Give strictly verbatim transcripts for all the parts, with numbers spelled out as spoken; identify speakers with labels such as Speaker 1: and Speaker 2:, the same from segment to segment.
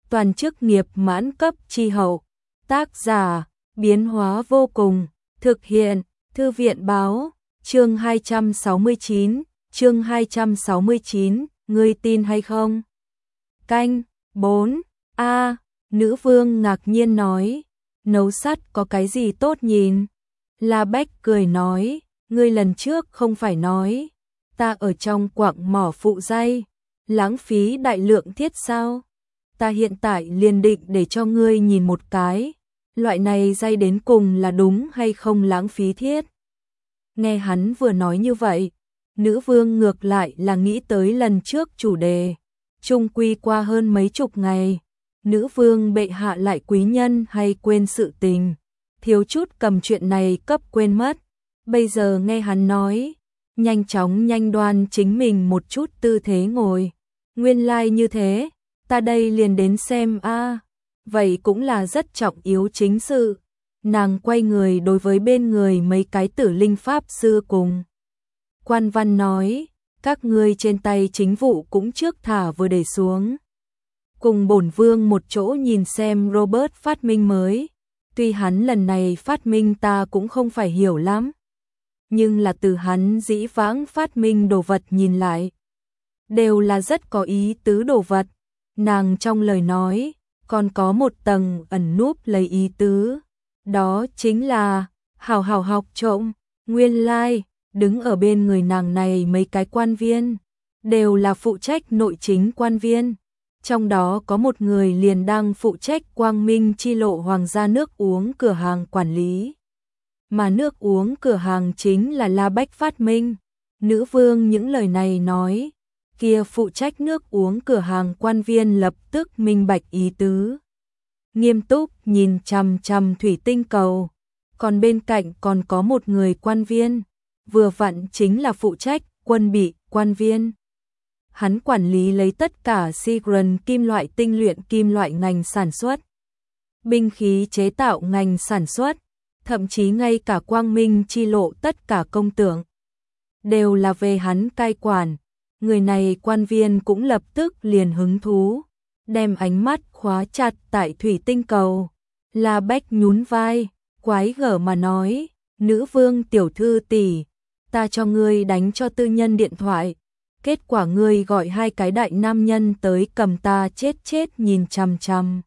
Speaker 1: toàn chức nghiệp mãn cấp chi hậu. Tác giả, biến hóa vô cùng, thực hiện, Thư viện báo, chương hai trăm sáu mươi chín, chương hai trăm sáu mươi chín, ngươi tin hay không? Canh, bốn, a, nữ vương ngạc nhiên nói, nấu sắt có cái gì tốt nhìn? La Bách cười nói, ngươi lần trước không phải nói, ta ở trong quặng mỏ phụ dây, lãng phí đại lượng thiết sao? Ta hiện tại liền định để cho ngươi nhìn một cái, loại này dây đến cùng là đúng hay không lãng phí thiết. Nghe hắn vừa nói như vậy, nữ vương ngược lại là nghĩ tới lần trước chủ đề, chung quy qua hơn mấy chục ngày, nữ vương bệ hạ lại quý nhân hay quên sự tình, thiếu chút cầm chuyện này cấp quên mất, bây giờ nghe hắn nói, nhanh chóng nhanh đoan chính mình một chút tư thế ngồi, nguyên lai like như thế, ta đây liền đến xem a, à, vậy cũng là rất trọng yếu chính sự. Nàng quay người đối với bên người mấy cái tử linh pháp sư cùng quan văn nói, các ngươi trên tay chính vụ cũng trước thả vừa để xuống. Cùng bổn vương một chỗ nhìn xem Robert phát minh mới, tuy hắn lần này phát minh ta cũng không phải hiểu lắm, nhưng là từ hắn dĩ vãng phát minh đồ vật nhìn lại, đều là rất có ý tứ đồ vật. Nàng trong lời nói, còn có một tầng ẩn núp lấy ý tứ. Đó chính là, hào hào học trộm, nguyên lai, like, đứng ở bên người nàng này mấy cái quan viên, đều là phụ trách nội chính quan viên. Trong đó có một người liền đang phụ trách Quang Minh chi lộ hoàng gia nước uống cửa hàng quản lý. Mà nước uống cửa hàng chính là La Bách phát minh. Nữ vương những lời này nói, kia phụ trách nước uống cửa hàng quan viên lập tức minh bạch ý tứ. Nghiêm túc nhìn chằm chằm thủy tinh cầu, còn bên cạnh còn có một người quan viên, vừa vặn chính là phụ trách quân bị quan viên. Hắn quản lý lấy tất cả Sigran kim loại tinh luyện kim loại ngành sản xuất, binh khí chế tạo ngành sản xuất, thậm chí ngay cả Quang Minh chi lộ tất cả công tưởng, đều là về hắn cai quản. Người này quan viên cũng lập tức liền hứng thú, đem ánh mắt khóa chặt tại thủy tinh cầu. La Bách nhún vai, quái gở mà nói, nữ vương tiểu thư tỷ, ta cho ngươi đánh cho tư nhân điện thoại, kết quả ngươi gọi hai cái đại nam nhân tới cầm ta chết chết nhìn chằm chằm.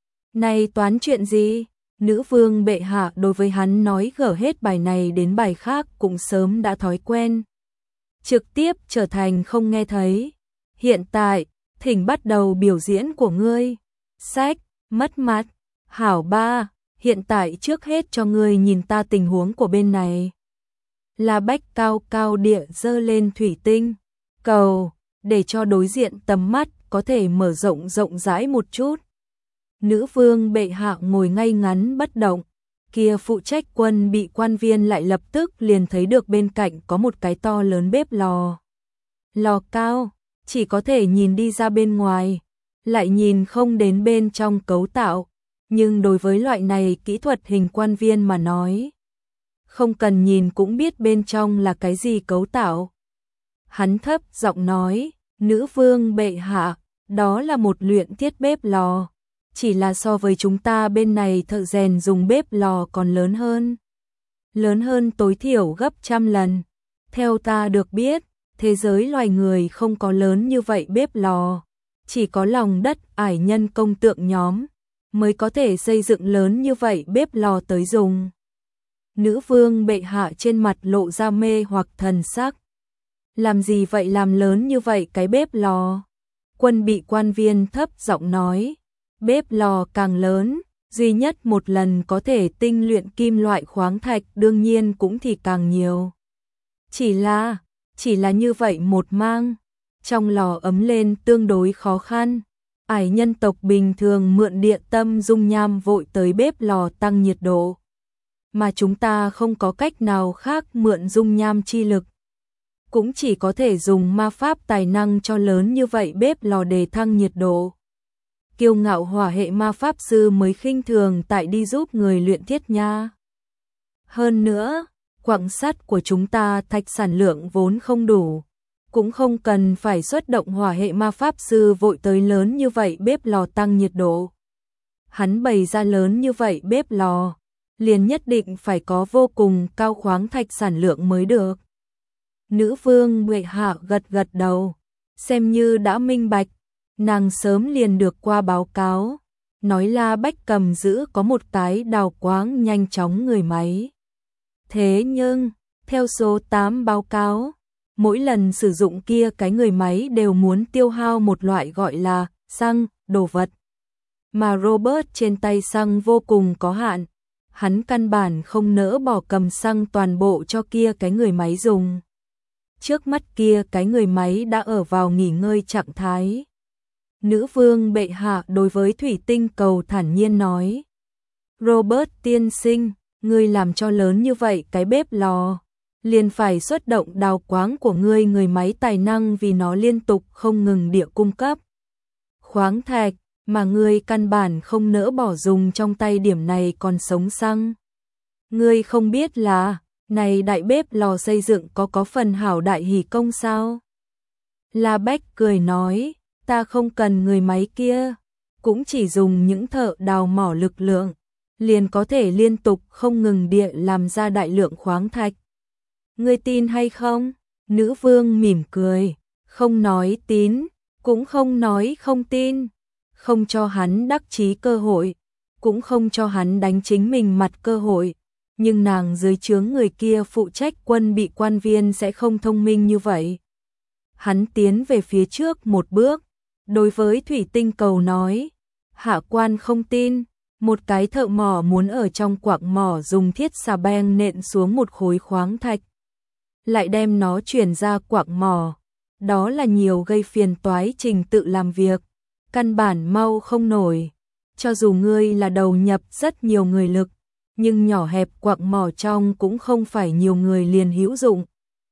Speaker 1: Này toán chuyện gì? Nữ vương bệ hạ đối với hắn nói gở hết bài này đến bài khác cũng sớm đã thói quen, trực tiếp trở thành không nghe thấy. Hiện tại, thỉnh bắt đầu biểu diễn của ngươi. Sách, mất mặt, hảo ba, hiện tại trước hết cho ngươi nhìn ta tình huống của bên này. La Bách cao cao địa dơ lên thủy tinh cầu, để cho đối diện tầm mắt có thể mở rộng rộng rãi một chút. Nữ vương bệ hạ ngồi ngay ngắn bất động, kia phụ trách quân bị quan viên lại lập tức liền thấy được bên cạnh có một cái to lớn bếp lò. Lò cao, chỉ có thể nhìn đi ra bên ngoài, lại nhìn không đến bên trong cấu tạo, nhưng đối với loại này kỹ thuật hình quan viên mà nói, không cần nhìn cũng biết bên trong là cái gì cấu tạo. Hắn thấp giọng nói, nữ vương bệ hạ, đó là một luyện thiết bếp lò, chỉ là so với chúng ta bên này thợ rèn dùng bếp lò còn lớn hơn. Lớn hơn tối thiểu gấp trăm lần. Theo ta được biết, thế giới loài người không có lớn như vậy bếp lò, chỉ có lòng đất ải nhân công tượng nhóm mới có thể xây dựng lớn như vậy bếp lò tới dùng. Nữ vương bệ hạ trên mặt lộ ra mê hoặc thần sắc. Làm gì vậy làm lớn như vậy cái bếp lò? Quân bị quan viên thấp giọng nói, bếp lò càng lớn, duy nhất một lần có thể tinh luyện kim loại khoáng thạch đương nhiên cũng thì càng nhiều. Chỉ là, chỉ là như vậy một mang, trong lò ấm lên tương đối khó khăn. Ải nhân tộc bình thường mượn địa tâm dung nham vội tới bếp lò tăng nhiệt độ. Mà chúng ta không có cách nào khác mượn dung nham chi lực. Cũng chỉ có thể dùng ma pháp tài năng cho lớn như vậy bếp lò để thăng nhiệt độ. Kiêu ngạo hỏa hệ ma pháp sư mới khinh thường tại đi giúp người luyện thiết nha. Hơn nữa, quặng sắt của chúng ta thạch sản lượng vốn không đủ. cũng không cần phải xuất động hỏa hệ ma pháp sư vội tới lớn như vậy bếp lò tăng nhiệt độ. Hắn bày ra lớn như vậy bếp lò, liền nhất định phải có vô cùng cao khoáng thạch sản lượng mới được. Nữ vương bệ hạ gật gật đầu, xem như đã minh bạch, nàng sớm liền được qua báo cáo, nói La Bách cầm giữ có một cái đào quáng nhanh chóng người máy. Thế nhưng, theo số tám báo cáo, mỗi lần sử dụng kia cái người máy đều muốn tiêu hao một loại gọi là xăng, đồ vật. Mà Robert trên tay xăng vô cùng có hạn, hắn căn bản không nỡ bỏ cầm xăng toàn bộ cho kia cái người máy dùng. Trước mắt kia cái người máy đã ở vào nghỉ ngơi trạng thái. Nữ vương bệ hạ đối với thủy tinh cầu thản nhiên nói. Robert tiên sinh, ngươi làm cho lớn như vậy cái bếp lò, liền phải xuất động đào quáng của ngươi người máy tài năng vì nó liên tục không ngừng địa cung cấp. Khoáng thạch, mà ngươi căn bản không nỡ bỏ dùng trong tay điểm này còn sống xăng. Ngươi không biết là, này đại bếp lò xây dựng có có phần hảo đại hỷ công sao? La Bách cười nói, ta không cần người máy kia, cũng chỉ dùng những thợ đào mỏ lực lượng, liền có thể liên tục không ngừng địa làm ra đại lượng khoáng thạch. Ngươi tin hay không? Nữ vương mỉm cười, không nói tín, cũng không nói không tin, không cho hắn đắc chí cơ hội, cũng không cho hắn đánh chính mình mặt cơ hội. Nhưng nàng dưới trướng người kia phụ trách quân bị quan viên sẽ không thông minh như vậy. Hắn tiến về phía trước một bước, đối với thủy tinh cầu nói, hạ quan không tin, một cái thợ mỏ muốn ở trong quặng mỏ dùng thiết xà beng nện xuống một khối khoáng thạch, lại đem nó chuyển ra quặng mỏ, đó là nhiều gây phiền toái trình tự làm việc, căn bản mau không nổi, cho dù ngươi là đầu nhập rất nhiều người lực, nhưng nhỏ hẹp quặng mỏ trong cũng không phải nhiều người liền hữu dụng.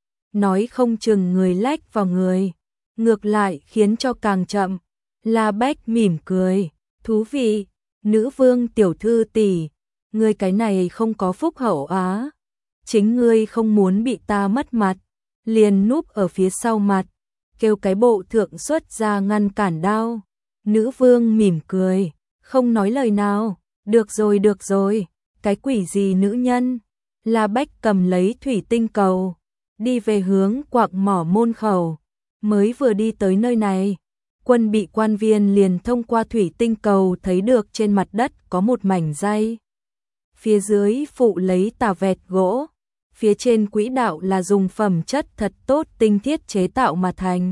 Speaker 1: Nói không chừng người lách vào người, ngược lại khiến cho càng chậm. La Bách mỉm cười, thú vị, nữ vương tiểu thư tỷ, ngươi cái này không có phúc hậu á. Chính ngươi không muốn bị ta mất mặt, liền núp ở phía sau mặt, kêu cái bộ thượng xuất ra ngăn cản đao. Nữ vương mỉm cười, không nói lời nào, được rồi được rồi. Cái quỷ gì nữ nhân? La Bách cầm lấy thủy tinh cầu, đi về hướng quặng mỏ môn khẩu. Mới vừa đi tới nơi này, quân bị quan viên liền thông qua thủy tinh cầu thấy được trên mặt đất có một mảnh dây. Phía dưới phụ lấy tà vẹt gỗ, phía trên quỹ đạo là dùng phẩm chất thật tốt tinh thiết chế tạo mà thành.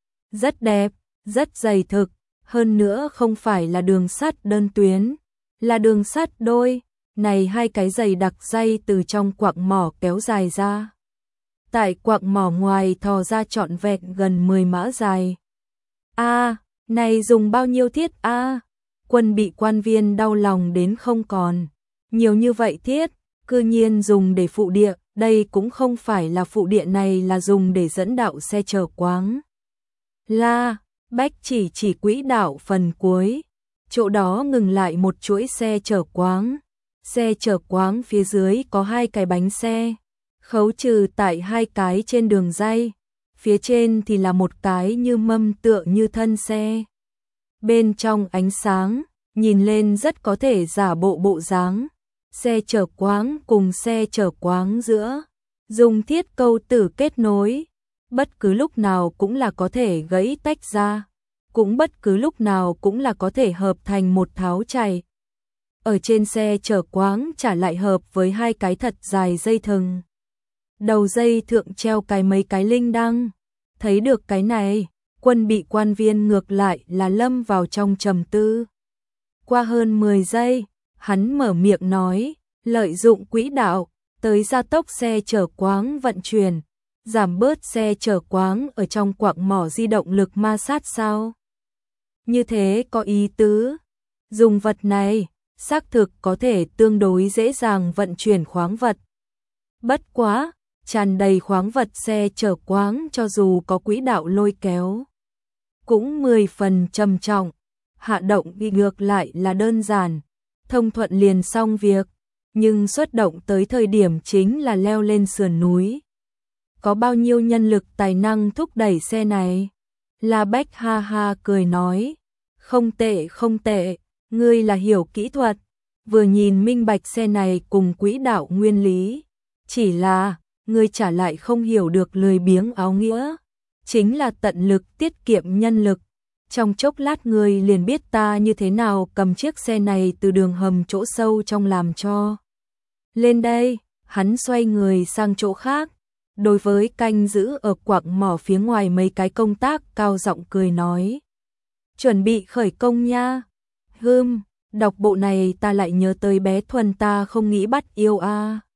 Speaker 1: Rất đẹp, rất dày thực, hơn nữa không phải là đường sắt đơn tuyến, là đường sắt đôi. Này hai cái dày đặc dây từ trong quặng mỏ kéo dài ra. Tại quặng mỏ ngoài thò ra trọn vẹn gần mười mã dài. A, à, này dùng bao nhiêu thiết a? À? Quân bị quan viên đau lòng đến không còn. Nhiều như vậy thiết, cư nhiên dùng để phụ địa, đây cũng không phải là phụ địa này là dùng để dẫn đạo xe chở quáng. La, Bách chỉ chỉ quỹ đạo phần cuối, chỗ đó ngừng lại một chuỗi xe chở quáng. Xe chở quáng phía dưới có hai cái bánh xe, khấu trừ tại hai cái trên đường dây, phía trên thì là một cái như mâm tựa như thân xe. Bên trong ánh sáng, nhìn lên rất có thể giả bộ bộ dáng. Xe chở quáng cùng xe chở quáng giữa, dùng thiết câu tử kết nối, bất cứ lúc nào cũng là có thể gãy tách ra, cũng bất cứ lúc nào cũng là có thể hợp thành một tháo chạy. Ở trên xe chở quáng trả lại hợp với hai cái thật dài dây thừng. Đầu dây thượng treo cái mấy cái linh đăng. Thấy được cái này, quân bị quan viên ngược lại là lâm vào trong trầm tư. Qua hơn mười giây, hắn mở miệng nói, lợi dụng quỹ đạo, tới gia tốc xe chở quáng vận chuyển, giảm bớt xe chở quáng ở trong quặng mỏ di động lực ma sát sao? Như thế có ý tứ, dùng vật này xác thực có thể tương đối dễ dàng vận chuyển khoáng vật. Bất quá, tràn đầy khoáng vật xe chở quáng cho dù có quỹ đạo lôi kéo, cũng mười phần trầm trọng, hạ động bị ngược lại là đơn giản, thông thuận liền xong việc, nhưng xuất động tới thời điểm chính là leo lên sườn núi. có bao nhiêu nhân lực tài năng thúc đẩy xe này? La Bách ha ha cười nói, không tệ không tệ, ngươi là hiểu kỹ thuật, vừa nhìn minh bạch xe này cùng quỹ đạo nguyên lý, chỉ là, ngươi trả lại không hiểu được lười biếng áo nghĩa, chính là tận lực tiết kiệm nhân lực. Trong chốc lát ngươi liền biết ta như thế nào cầm chiếc xe này từ đường hầm chỗ sâu trong làm cho. Lên đây, hắn xoay người sang chỗ khác, đối với canh giữ ở quặng mỏ phía ngoài mấy cái công tác cao giọng cười nói. Chuẩn bị khởi công nha. Hừm, đọc bộ này ta lại nhớ tới bé Thuần ta không nghĩ bắt yêu a. À.